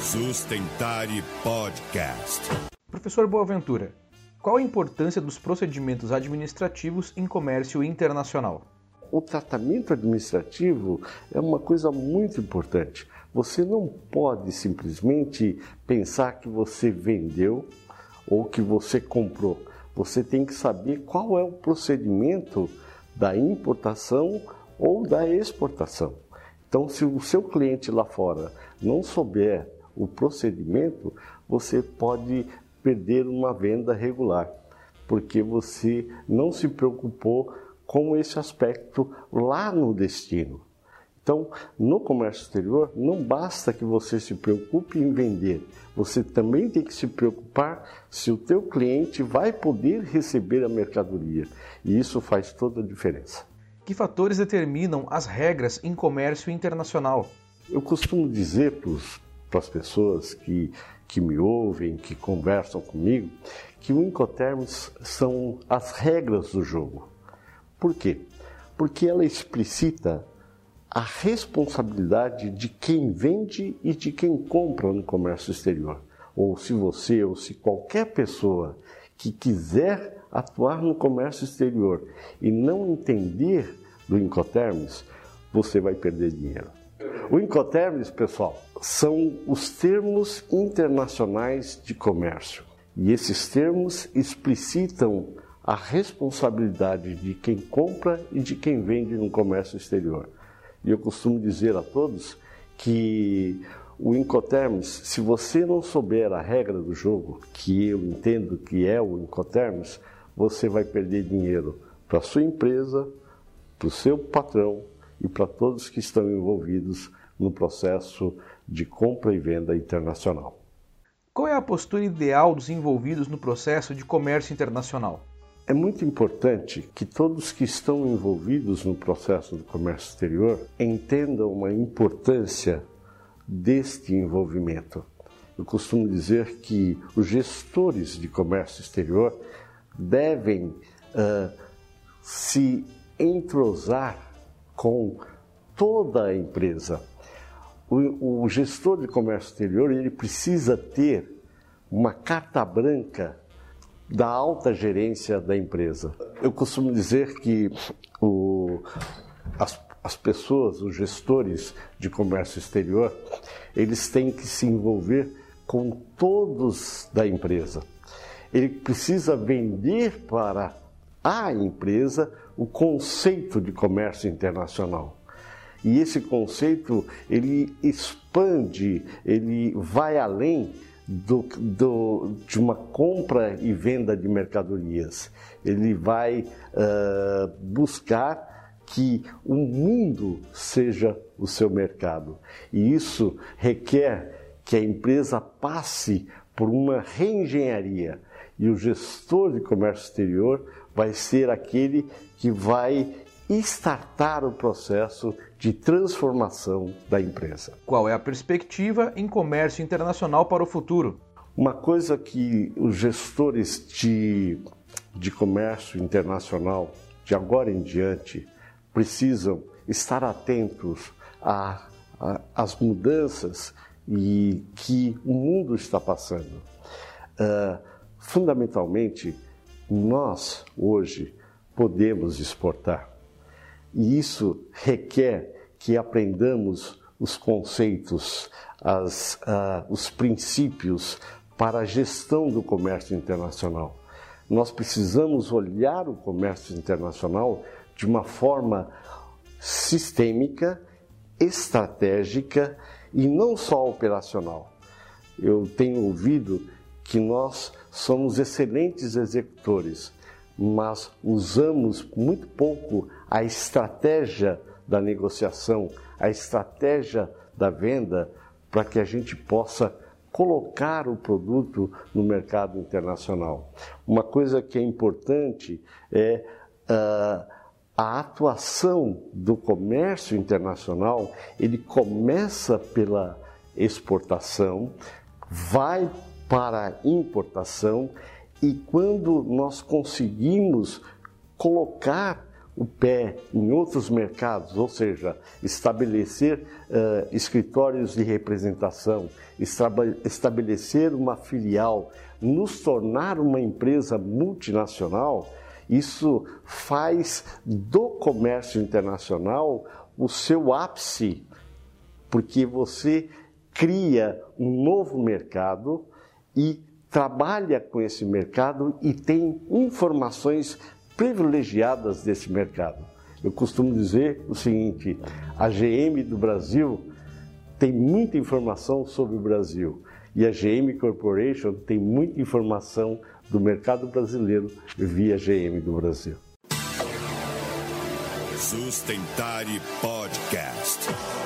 Sustentare Podcast. Professor Boaventura, qual a importância dos procedimentos administrativos em comércio internacional? O tratamento administrativo é uma coisa muito importante. Você não pode simplesmente pensar que você vendeu ou que você comprou. Você tem que saber qual é o procedimento da importação ou da exportação. Então, se o seu cliente lá fora não souber o procedimento, você pode perder uma venda regular, porque você não se preocupou com esse aspecto lá no destino. Então, no comércio exterior, não basta que você se preocupe em vender, você também tem que se preocupar se o teu cliente vai poder receber a mercadoria, e isso faz toda a diferença. Que fatores determinam as regras em comércio internacional? Eu costumo dizer para as pessoas que me ouvem, que conversam comigo, que o Incoterms são as regras do jogo. Por quê? Porque ela explicita a responsabilidade de quem vende e de quem compra no comércio exterior. Ou se você ou se qualquer pessoa que quiser atuar no comércio exterior e não entender do Incoterms, você vai perder dinheiro. O Incoterms, pessoal, são os termos internacionais de comércio. E esses termos explicitam a responsabilidade de quem compra e de quem vende no comércio exterior. E eu costumo dizer a todos que o Incoterms, se você não souber a regra do jogo, que eu entendo que é o Incoterms, você vai perder dinheiro para a sua empresa, para o seu patrão e para todos que estão envolvidos no processo de compra e venda internacional. Qual é a postura ideal dos envolvidos no processo de comércio internacional? É muito importante que todos que estão envolvidos no processo do comércio exterior entendam a importância deste envolvimento. Eu costumo dizer que os gestores de comércio exterior devem se entrosar com toda a empresa. O gestor de comércio exterior ele precisa ter uma carta branca da alta gerência da empresa. Eu costumo dizer que as pessoas, os gestores de comércio exterior, eles têm que se envolver com todos da empresa. Ele precisa vender para a empresa o conceito de comércio internacional. E esse conceito, ele expande, ele vai além de uma compra e venda de mercadorias. Ele vai buscar que o mundo seja o seu mercado. E isso requer que a empresa passe por uma reengenharia. E o gestor de comércio exterior vai ser aquele que vai startar o processo de transformação da empresa. Qual é a perspectiva em comércio internacional para o futuro? Uma coisa que os gestores de comércio internacional, de agora em diante, precisam estar atentos às mudanças e que o mundo está passando. Fundamentalmente, nós hoje podemos exportar. E isso requer que aprendamos os conceitos, os princípios para a gestão do comércio internacional. Nós precisamos olhar o comércio internacional de uma forma sistêmica, estratégica e não só operacional. Eu tenho ouvido que nós somos excelentes executores, mas usamos muito pouco a estratégia da negociação, a estratégia da venda, para que a gente possa colocar o produto no mercado internacional. Uma coisa que é importante é a atuação do comércio internacional. Ele começa pela exportação, vai para a importação, e quando nós conseguimos colocar o pé em outros mercados, ou seja, estabelecer escritórios de representação, estabelecer uma filial, nos tornar uma empresa multinacional, isso faz do comércio internacional o seu ápice, porque você cria um novo mercado e trabalha com esse mercado e tem informações privilegiadas desse mercado. Eu costumo dizer o seguinte: a GM do Brasil tem muita informação sobre o Brasil e a GM Corporation tem muita informação do mercado brasileiro via GM do Brasil. Sustentare Podcast.